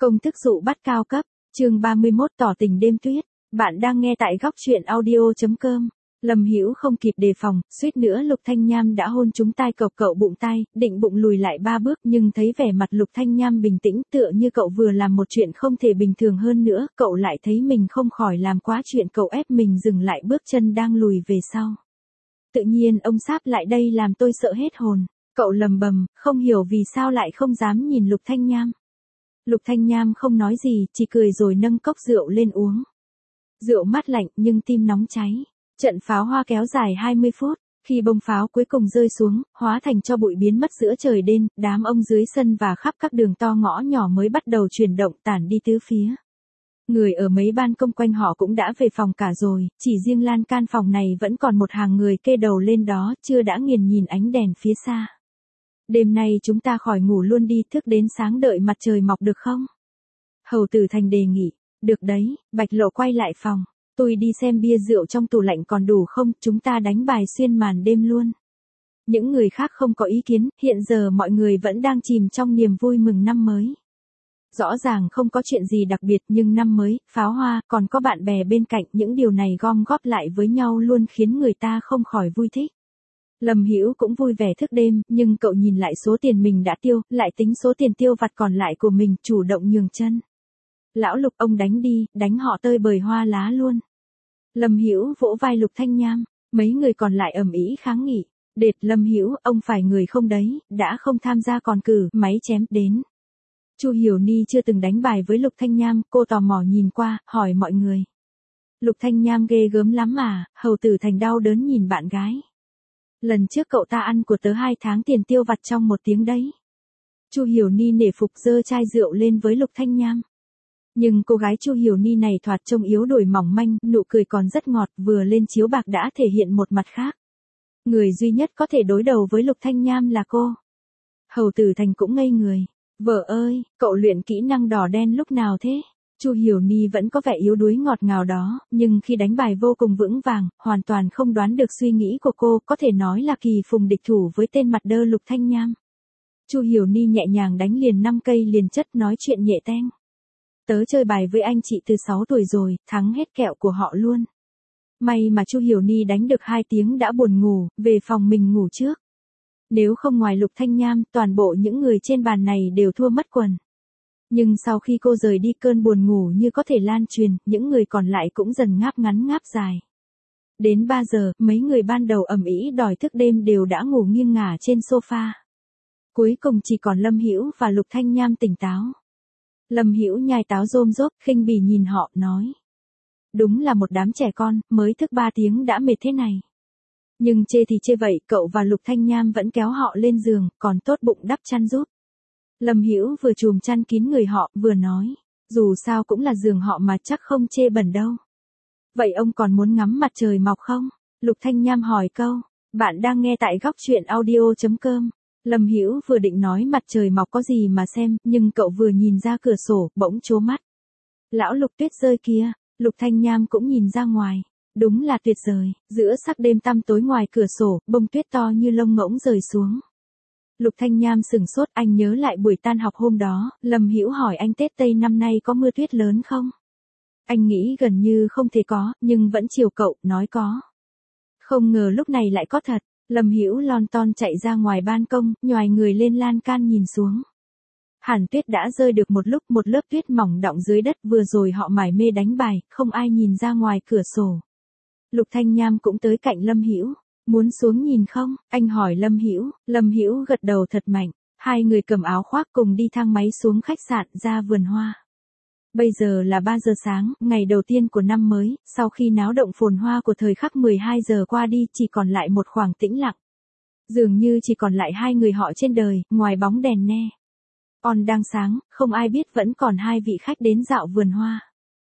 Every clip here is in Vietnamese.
Công thức dụ bắt cao cấp, chương 31 tỏ tình đêm tuyết. Bạn đang nghe tại góc truyện audio.com. Lâm Hữu không kịp đề phòng, suýt nữa Lục Thanh Nham đã hôn trúng tai cậu bụng tai, định bụng lùi lại 3 bước nhưng thấy vẻ mặt Lục Thanh Nham bình tĩnh tựa như cậu vừa làm một chuyện không thể bình thường hơn nữa, cậu lại thấy mình không khỏi làm quá chuyện, cậu ép mình dừng lại bước chân đang lùi về sau. Tự nhiên ông sáp lại đây làm tôi sợ hết hồn, cậu lầm bầm, không hiểu vì sao lại không dám nhìn Lục Thanh Nham. Lục Thanh Nham không nói gì, chỉ cười rồi nâng cốc rượu lên uống. Rượu mát lạnh nhưng tim nóng cháy. Trận pháo hoa kéo dài 20 phút, khi bông pháo cuối cùng rơi xuống, hóa thành tro bụi biến mất giữa trời đêm, đám ông dưới sân và khắp các đường to ngõ nhỏ mới bắt đầu chuyển động tản đi tứ phía. Người ở mấy ban công quanh họ cũng đã về phòng cả rồi, chỉ riêng lan can phòng này vẫn còn một hàng người kê đầu lên đó, chưa đã nghiền nhìn ánh đèn phía xa. Đêm nay chúng ta khỏi ngủ luôn đi, thức đến sáng đợi mặt trời mọc được không? Hầu Tử Thành đề nghị. Được đấy, Bạch Lộ quay lại phòng. Tôi đi xem bia rượu trong tủ lạnh còn đủ không, chúng ta đánh bài xuyên màn đêm luôn. Những người khác không có ý kiến, hiện giờ mọi người vẫn đang chìm trong niềm vui mừng năm mới. Rõ ràng không có chuyện gì đặc biệt nhưng năm mới, pháo hoa, còn có bạn bè bên cạnh, những điều này gom góp lại với nhau luôn khiến người ta không khỏi vui thích. Lâm Hữu cũng vui vẻ thức đêm, nhưng cậu nhìn lại số tiền mình đã tiêu, lại tính số tiền tiêu vặt còn lại của mình, chủ động nhường chân. Lão Lục, ông đánh đi, đánh họ tơi bời hoa lá luôn. Lâm Hữu vỗ vai Lục Thanh Nham, mấy người còn lại ầm ĩ kháng nghị. Đệt Lâm Hữu, ông phải người không đấy, đã không tham gia còn cử, máy chém đến. Chu Hiểu Ni chưa từng đánh bài với Lục Thanh Nham, cô tò mò nhìn qua, hỏi mọi người. Lục Thanh Nham ghê gớm lắm mà, Hầu Tử Thành đau đớn nhìn bạn gái. Lần trước cậu ta ăn của tớ 2 tháng tiền tiêu vặt trong 1 tiếng đấy. Chu Hiểu Ni nể phục giơ chai rượu lên với Lục Thanh Nham. Nhưng cô gái Chu Hiểu Ni này thoạt trông yếu đuối mỏng manh, nụ cười còn rất ngọt, vừa lên chiếu bạc đã thể hiện một mặt khác. Người duy nhất có thể đối đầu với Lục Thanh Nham là cô. Hầu Tử Thành cũng ngây người. Vợ ơi, cậu luyện kỹ năng đỏ đen lúc nào thế? Chu Hiểu Ni vẫn có vẻ yếu đuối ngọt ngào đó, nhưng khi đánh bài vô cùng vững vàng, hoàn toàn không đoán được suy nghĩ của cô, có thể nói là kỳ phùng địch thủ với tên mặt đơ Lục Thanh Nham. Chu Hiểu Ni nhẹ nhàng đánh liền 5 cây liền chất, nói chuyện nhẹ teng. Tớ chơi bài với anh chị từ 6 tuổi rồi, thắng hết kẹo của họ luôn. May mà Chu Hiểu Ni đánh được 2 tiếng đã buồn ngủ, về phòng mình ngủ trước. Nếu không ngoài Lục Thanh Nham, toàn bộ những người trên bàn này đều thua mất quần. Nhưng sau khi cô rời đi, cơn buồn ngủ như có thể lan truyền, những người còn lại cũng dần ngáp ngắn ngáp dài. Đến 3 giờ, mấy người ban đầu ầm ĩ đòi thức đêm đều đã ngủ nghiêng ngả trên sofa. Cuối cùng chỉ còn Lâm Hữu và Lục Thanh Nham tỉnh táo. Lâm Hữu nhai táo rôm rốp, khinh bỉ nhìn họ, nói. Đúng là một đám trẻ con, mới thức 3 tiếng đã mệt thế này. Nhưng chê thì chê vậy, cậu và Lục Thanh Nham vẫn kéo họ lên giường, còn tốt bụng đắp chăn giúp. Lâm Hữu vừa chùm chăn kín người họ, vừa nói. Dù sao cũng là giường họ mà, chắc không chê bẩn đâu. Vậy ông còn muốn ngắm mặt trời mọc không? Lục Thanh Nham hỏi câu. Bạn đang nghe tại góc truyện audio.com. Lâm Hữu vừa định nói mặt trời mọc có gì mà xem, nhưng cậu vừa nhìn ra cửa sổ, bỗng trố mắt. Lão Lục, tuyết rơi kia. Lục Thanh Nham cũng nhìn ra ngoài. Đúng là tuyệt vời, giữa sắc đêm tăm tối ngoài cửa sổ, bông tuyết to như lông ngỗng rơi xuống. Lục Thanh Nham sửng sốt, anh nhớ lại buổi tan học hôm đó, Lâm Hữu hỏi anh Tết Tây năm nay có mưa tuyết lớn không? Anh nghĩ gần như không thể có, nhưng vẫn chiều cậu, nói có. Không ngờ lúc này lại có thật. Lâm Hữu lon ton chạy ra ngoài ban công, nhoài người lên lan can nhìn xuống. Hàn tuyết đã rơi được một lúc, một lớp tuyết mỏng đọng dưới đất, vừa rồi họ mải mê đánh bài, không ai nhìn ra ngoài cửa sổ. Lục Thanh Nham cũng tới cạnh Lâm Hữu. Muốn xuống nhìn không? Anh hỏi Lâm Hữu. Lâm Hữu gật đầu thật mạnh. Hai người cầm áo khoác cùng đi thang máy xuống khách sạn, ra vườn hoa. Bây giờ là 3 giờ sáng, ngày đầu tiên của năm mới, sau khi náo động phồn hoa của thời khắc 12 giờ qua đi, chỉ còn lại một khoảng tĩnh lặng. Dường như chỉ còn lại 2 người họ trên đời, ngoài bóng đèn ne. On đang sáng, không ai biết vẫn còn 2 vị khách đến dạo vườn hoa.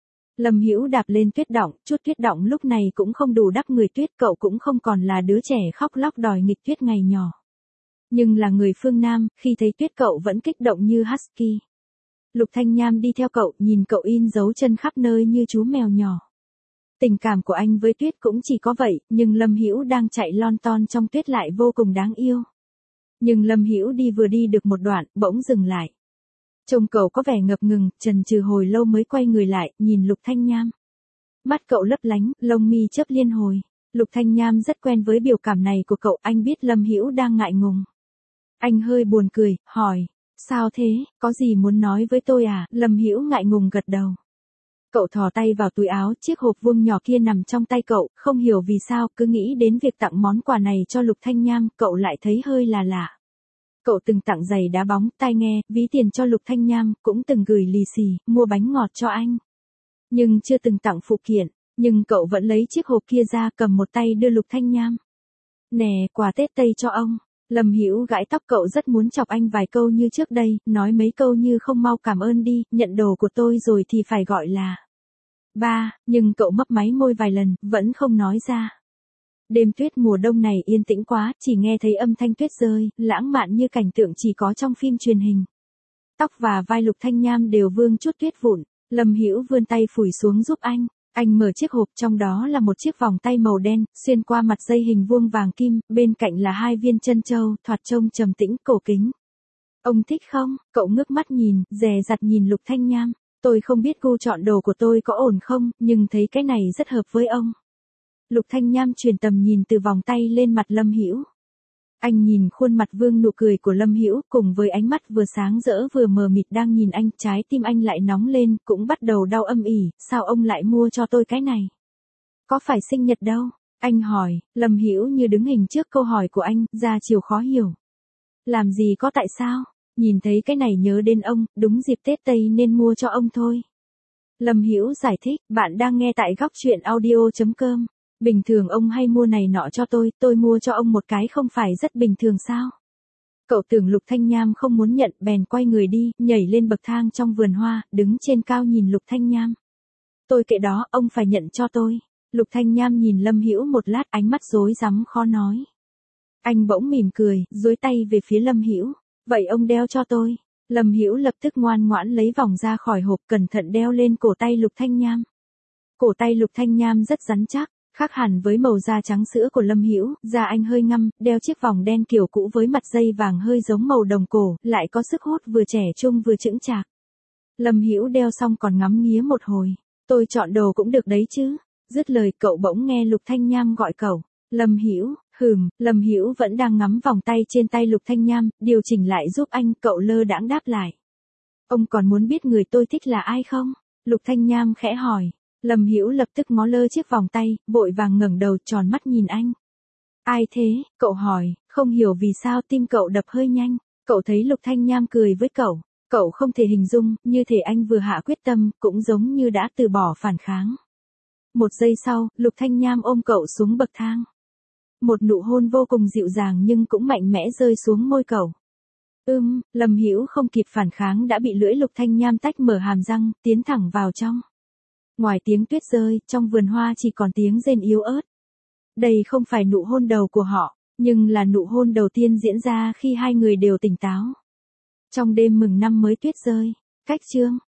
Lâm Hữu đạp lên tuyết đọng, chút tuyết đọng lúc này cũng không đủ đắp người tuyết, cậu cũng không còn là đứa trẻ khóc lóc đòi nghịch tuyết ngày nhỏ. Nhưng là người phương Nam, khi thấy tuyết cậu vẫn kích động như husky. Lục Thanh Nham đi theo cậu, nhìn cậu in dấu chân khắp nơi như chú mèo nhỏ. Tình cảm của anh với tuyết cũng chỉ có vậy, nhưng Lâm Hữu đang chạy lon ton trong tuyết lại vô cùng đáng yêu. Nhưng Lâm Hữu vừa đi được một đoạn, bỗng dừng lại. Trông cậu có vẻ ngập ngừng, chần chừ hồi lâu mới quay người lại, nhìn Lục Thanh Nham. Mắt cậu lấp lánh, lông mi chớp liên hồi. Lục Thanh Nham rất quen với biểu cảm này của cậu, anh biết Lâm Hữu đang ngại ngùng. Anh hơi buồn cười, hỏi, sao thế, có gì muốn nói với tôi à? Lâm Hữu ngại ngùng gật đầu. Cậu thò tay vào túi áo, chiếc hộp vuông nhỏ kia nằm trong tay cậu, không hiểu vì sao, cứ nghĩ đến việc tặng món quà này cho Lục Thanh Nham, cậu lại thấy hơi là lạ. Cậu từng tặng giày đá bóng, tai nghe, ví tiền cho Lục Thanh Nham, cũng từng gửi lì xì, mua bánh ngọt cho anh. Nhưng chưa từng tặng phụ kiện, nhưng cậu vẫn lấy chiếc hộp kia ra, cầm một tay đưa Lục Thanh Nham. Nè, quà Tết Tây cho ông. Lâm Hữu gãi tóc, cậu rất muốn chọc anh vài câu như trước đây, nói mấy câu như không mau cảm ơn đi, nhận đồ của tôi rồi thì phải gọi là ba, nhưng cậu mấp máy môi vài lần, vẫn không nói ra. Đêm tuyết mùa đông này yên tĩnh quá, chỉ nghe thấy âm thanh tuyết rơi, lãng mạn như cảnh tượng chỉ có trong phim truyền hình. Tóc và vai Lục Thanh Nham đều vương chút tuyết vụn, Lâm Hữu vươn tay phủi xuống giúp anh. Anh mở chiếc hộp, trong đó là một chiếc vòng tay màu đen, xuyên qua mặt dây hình vuông vàng kim, bên cạnh là 2 viên chân châu, thoạt trông trầm tĩnh, cổ kính. Ông thích không? Cậu ngước mắt nhìn, dè dặt nhìn Lục Thanh Nham. Tôi không biết gu chọn đồ của tôi có ổn không, nhưng thấy cái này rất hợp với ông. Lục Thanh Nham chuyển tầm nhìn từ vòng tay lên mặt Lâm Hữu. Anh nhìn khuôn mặt vương nụ cười của Lâm Hữu, cùng với ánh mắt vừa sáng rỡ vừa mờ mịt đang nhìn anh, trái tim anh lại nóng lên, cũng bắt đầu đau âm ỉ, sao ông lại mua cho tôi cái này? Có phải sinh nhật đâu? Anh hỏi, Lâm Hữu như đứng hình trước câu hỏi của anh, ra chiều khó hiểu. Làm gì có tại sao? Nhìn thấy cái này nhớ đến ông, đúng dịp Tết Tây nên mua cho ông thôi. Lâm Hữu giải thích, bạn đang nghe tại góc truyện audio.com. Bình thường ông hay mua này nọ cho tôi mua cho ông một cái không phải rất bình thường sao? Cậu tưởng Lục Thanh Nham không muốn nhận, bèn quay người đi, nhảy lên bậc thang trong vườn hoa, đứng trên cao nhìn Lục Thanh Nham. Tôi kệ đó, ông phải nhận cho tôi. Lục Thanh Nham nhìn Lâm Hữu một lát, ánh mắt rối rắm khó nói. Anh bỗng mỉm cười, duỗi tay về phía Lâm Hữu. Vậy ông đeo cho tôi. Lâm Hữu lập tức ngoan ngoãn lấy vòng ra khỏi hộp, cẩn thận đeo lên cổ tay Lục Thanh Nham. Cổ tay Lục Thanh Nham rất rắn chắc. Khác hẳn với màu da trắng sữa của Lâm Hữu, da anh hơi ngăm, đeo chiếc vòng đen kiểu cũ với mặt dây vàng hơi giống màu đồng cổ, lại có sức hút vừa trẻ trung vừa chững chạc. Lâm Hữu đeo xong còn ngắm nghía một hồi. Tôi chọn đồ cũng được đấy chứ. Dứt lời cậu bỗng nghe Lục Thanh Nham gọi cậu. Lâm Hữu, Lâm Hữu vẫn đang ngắm vòng tay trên tay Lục Thanh Nham, điều chỉnh lại giúp anh, cậu lơ đãng đáp lại. Ông còn muốn biết người tôi thích là ai không? Lục Thanh Nham khẽ hỏi. Lâm Hữu lập tức ngó lơ chiếc vòng tay, vội vàng ngẩng đầu tròn mắt nhìn anh. Ai thế? Cậu hỏi, không hiểu vì sao tim cậu đập hơi nhanh. Cậu thấy Lục Thanh Nham cười với cậu. Cậu không thể hình dung, như thể anh vừa hạ quyết tâm, cũng giống như đã từ bỏ phản kháng. Một giây sau, Lục Thanh Nham ôm cậu xuống bậc thang. Một nụ hôn vô cùng dịu dàng nhưng cũng mạnh mẽ rơi xuống môi cậu. Lâm Hữu không kịp phản kháng đã bị lưỡi Lục Thanh Nham tách mở hàm răng, tiến thẳng vào trong. Ngoài tiếng tuyết rơi, trong vườn hoa chỉ còn tiếng rên yếu ớt. Đây không phải nụ hôn đầu của họ, nhưng là nụ hôn đầu tiên diễn ra khi hai người đều tỉnh táo. Trong đêm mừng năm mới tuyết rơi, cách chương.